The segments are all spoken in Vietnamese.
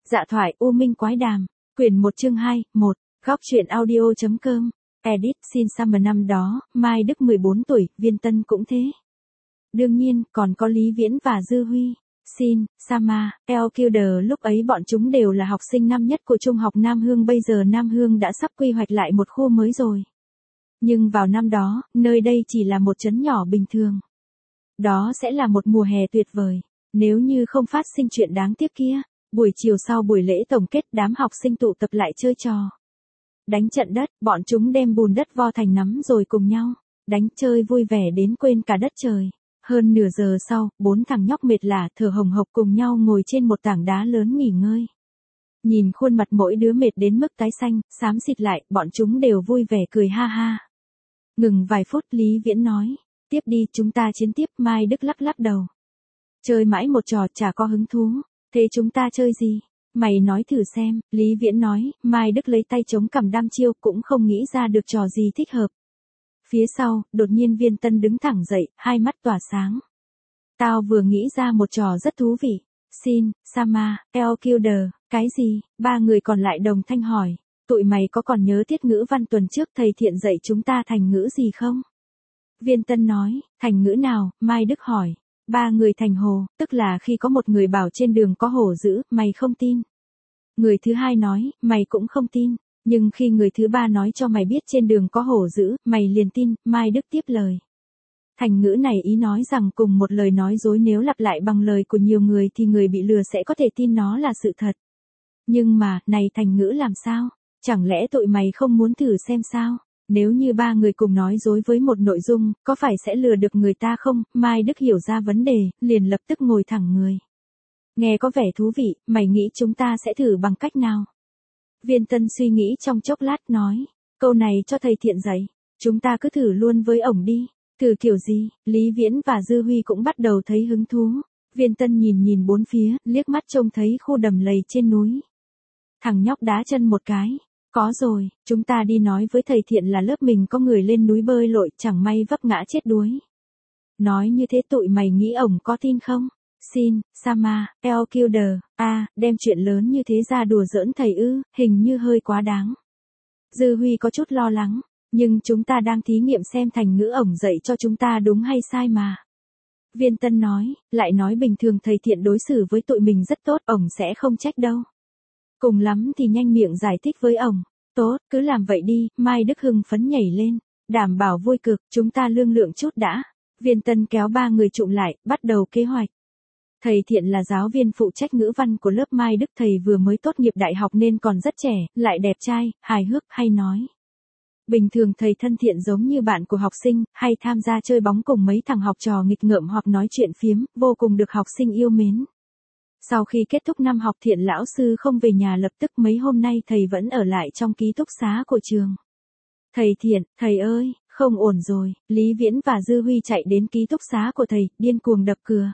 Dạ thoại U Minh Quái Đàm, quyển 1 chương 2, 1, góc truyện audio.com, edit xin Summer năm đó, Mai Đức 14 tuổi, Viên Tân cũng thế. Đương nhiên, còn có Lý Viễn và Dư Huy. Xin, Sama, Elkilder lúc ấy bọn chúng đều là học sinh năm nhất của Trung học Nam Hương, bây giờ Nam Hương đã sắp quy hoạch lại một khu mới rồi. Nhưng vào năm đó, nơi đây chỉ là một trấn nhỏ bình thường. Đó sẽ là một mùa hè tuyệt vời, nếu như không phát sinh chuyện đáng tiếc kia. Buổi chiều sau buổi lễ tổng kết, đám học sinh tụ tập lại chơi trò đánh trận đất, bọn chúng đem bùn đất vo thành nắm rồi cùng nhau đánh chơi vui vẻ đến quên cả đất trời. Hơn nửa giờ sau, 4 thằng nhóc mệt lả thở hồng hộc cùng nhau ngồi trên một tảng đá lớn nghỉ ngơi. Nhìn khuôn mặt mỗi đứa mệt đến mức tái xanh, xám xịt lại, bọn chúng đều vui vẻ cười ha ha. Ngừng vài phút, Lý Viễn nói, tiếp đi, chúng ta chiến tiếp. Mai Đức lắc lắc đầu. Chơi mãi một trò chả có hứng thú. Thế chúng ta chơi gì? Mày nói thử xem, Lý Viễn nói. Mai Đức lấy tay chống cằm đăm chiêu, cũng không nghĩ ra được trò gì thích hợp. Phía sau, đột nhiên Viên Tân đứng thẳng dậy, hai mắt tỏa sáng. Tao vừa nghĩ ra một trò rất thú vị. Xin, Sama, Elkilder, cái gì? Ba người còn lại đồng thanh hỏi. Tụi mày có còn nhớ tiết ngữ văn tuần trước thầy Thiện dạy chúng ta thành ngữ gì không? Viên Tân nói, thành ngữ nào? Mai Đức hỏi. Ba người thành hồ, tức là khi có một người bảo trên đường có hổ dữ, mày không tin. Người thứ hai nói, mày cũng không tin. Nhưng khi người thứ ba nói cho mày biết trên đường có hổ dữ, mày liền tin. Mai Đức tiếp lời. Thành ngữ này ý nói rằng cùng một lời nói dối nếu lặp lại bằng lời của nhiều người thì người bị lừa sẽ có thể tin nó là sự thật. Nhưng mà, này thành ngữ làm sao? Chẳng lẽ tụi mày không muốn thử xem sao? Nếu như ba người cùng nói dối với một nội dung, có phải sẽ lừa được người ta không? Mai Đức hiểu ra vấn đề, liền lập tức ngồi thẳng người. Nghe có vẻ thú vị, mày nghĩ chúng ta sẽ thử bằng cách nào? Viên Tân suy nghĩ trong chốc lát nói, câu này cho thầy Thiện dạy, chúng ta cứ thử luôn với ổng đi. Thử kiểu gì? Lý Viễn và Dư Huy cũng bắt đầu thấy hứng thú. Viên Tân nhìn bốn phía, liếc mắt trông thấy khu đầm lầy trên núi. Thằng nhóc đá chân một cái. Có rồi, chúng ta đi nói với thầy Thiện là lớp mình có người lên núi bơi lội, chẳng may vấp ngã chết đuối. Nói như thế tụi mày nghĩ ổng có tin không? Xin, Sama, Elkilder, đem chuyện lớn như thế ra đùa giỡn thầy ư, hình như hơi quá đáng. Dư Huy có chút lo lắng, nhưng chúng ta đang thí nghiệm xem thành ngữ ổng dạy cho chúng ta đúng hay sai mà. Viên Tân nói, lại nói bình thường thầy Thiện đối xử với tụi mình rất tốt, ổng sẽ không trách đâu. Cùng lắm thì nhanh miệng giải thích với ổng. Tốt, cứ làm vậy đi. Mai Đức hưng phấn nhảy lên. Đảm bảo vui cực, chúng ta lương lượng chút đã. Viên Tân kéo ba người trụm lại, bắt đầu kế hoạch. Thầy Thiện là giáo viên phụ trách ngữ văn của lớp Mai Đức, thầy vừa mới tốt nghiệp đại học nên còn rất trẻ, lại đẹp trai, hài hước, hay nói. Bình thường thầy thân thiện giống như bạn của học sinh, hay tham gia chơi bóng cùng mấy thằng học trò nghịch ngợm hoặc nói chuyện phiếm, vô cùng được học sinh yêu mến. Sau khi kết thúc năm học, Thiện lão sư không về nhà lập tức, mấy hôm nay thầy vẫn ở lại trong ký túc xá của trường. Thầy Thiện, thầy ơi, không ổn rồi. Lý Viễn và Dư Huy chạy đến ký túc xá của thầy, điên cuồng đập cửa.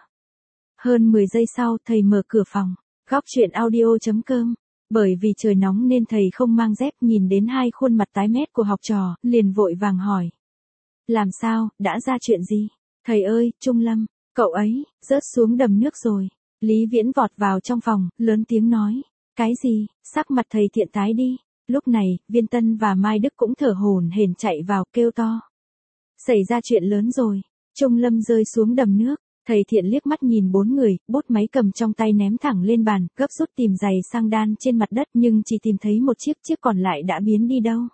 Hơn 10 giây sau, thầy mở cửa phòng. Góc truyện audio.com. Bởi vì trời nóng nên thầy không mang dép, nhìn đến hai khuôn mặt tái mét của học trò, liền vội vàng hỏi. Làm sao, đã ra chuyện gì? Thầy ơi, Trung Lâm, cậu ấy, rớt xuống đầm nước rồi. Lý Viễn vọt vào trong phòng, lớn tiếng nói. Cái gì? Sắc mặt thầy Thiện tái đi. Lúc này, Viên Tân và Mai Đức cũng thở hổn hển chạy vào, kêu to. Xảy ra chuyện lớn rồi. Trung Lâm rơi xuống đầm nước. Thầy Thiện liếc mắt nhìn bốn người, bút máy cầm trong tay ném thẳng lên bàn, gấp rút tìm giày sang đan trên mặt đất, nhưng chỉ tìm thấy một chiếc còn lại đã biến đi đâu.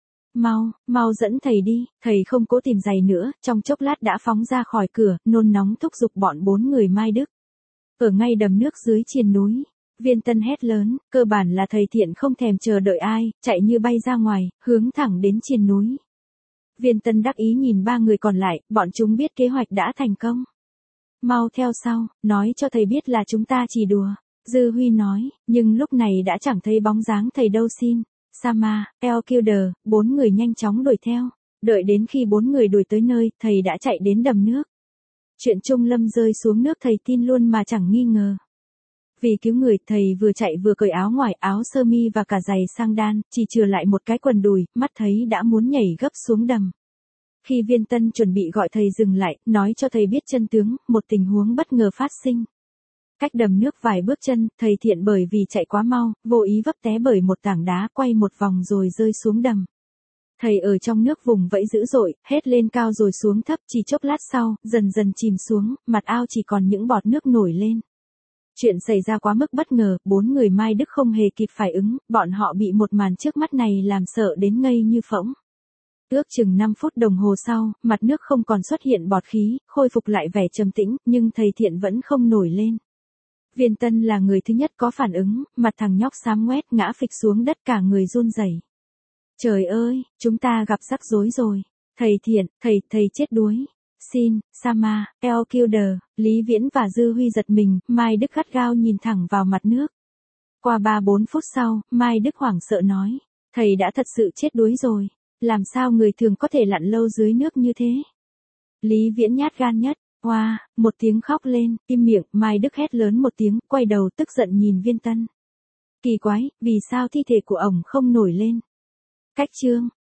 Mau dẫn thầy đi. Thầy không cố tìm giày nữa, trong chốc lát đã phóng ra khỏi cửa, nôn nóng thúc giục bọn bốn người Mai Đức. Ở ngay đầm nước dưới triền núi, Viên Tân hét lớn, cơ bản là thầy Thiện không thèm chờ đợi ai, chạy như bay ra ngoài, hướng thẳng đến triền núi. Viên Tân đắc ý nhìn ba người còn lại, bọn chúng biết kế hoạch đã thành công. Mau theo sau, nói cho thầy biết là chúng ta chỉ đùa. Dư Huy nói, nhưng lúc này đã chẳng thấy bóng dáng thầy đâu. Xin, Sama, Elkilder, bốn người nhanh chóng đuổi theo. Đợi đến khi bốn người đuổi tới nơi, thầy đã chạy đến đầm nước. Chuyện Trung Lâm rơi xuống nước thầy tin luôn mà chẳng nghi ngờ. Vì cứu người, thầy vừa chạy vừa cởi áo ngoài, áo sơ mi và cả giày sang đan, chỉ chừa lại một cái quần đùi, mắt thấy đã muốn nhảy gấp xuống đầm. Khi Viên Tân chuẩn bị gọi thầy dừng lại, nói cho thầy biết chân tướng, một tình huống bất ngờ phát sinh. Cách đầm nước vài bước chân, thầy Thiện bởi vì chạy quá mau, vô ý vấp té bởi một tảng đá, quay một vòng rồi rơi xuống đầm. Thầy ở trong nước vùng vẫy dữ dội, hết lên cao rồi xuống thấp, chỉ chốc lát sau, dần dần chìm xuống, mặt ao chỉ còn những bọt nước nổi lên. Chuyện xảy ra quá mức bất ngờ, 4 người Mai Đức không hề kịp phản ứng, bọn họ bị một màn trước mắt này làm sợ đến ngây như phỗng. Ước chừng 5 phút đồng hồ sau, mặt nước không còn xuất hiện bọt khí, khôi phục lại vẻ trầm tĩnh, nhưng thầy Thiện vẫn không nổi lên. Viên Tân là người thứ nhất có phản ứng, mặt thằng nhóc xám ngoét ngã phịch xuống đất cả người run rẩy. Trời ơi, chúng ta gặp rắc rối rồi. Thầy Thiện, thầy chết đuối. Xin, Sama, El Kilder, Lý Viễn và Dư Huy giật mình, Mai Đức gắt gao nhìn thẳng vào mặt nước. Qua 3-4 phút sau, Mai Đức hoảng sợ nói, thầy đã thật sự chết đuối rồi. Làm sao người thường có thể lặn lâu dưới nước như thế? Lý Viễn nhát gan nhất. Hoa, một tiếng khóc lên, im miệng, Mai Đức hét lớn một tiếng, quay đầu tức giận nhìn Viên Tân. Kỳ quái, vì sao thi thể của ổng không nổi lên? Cách chương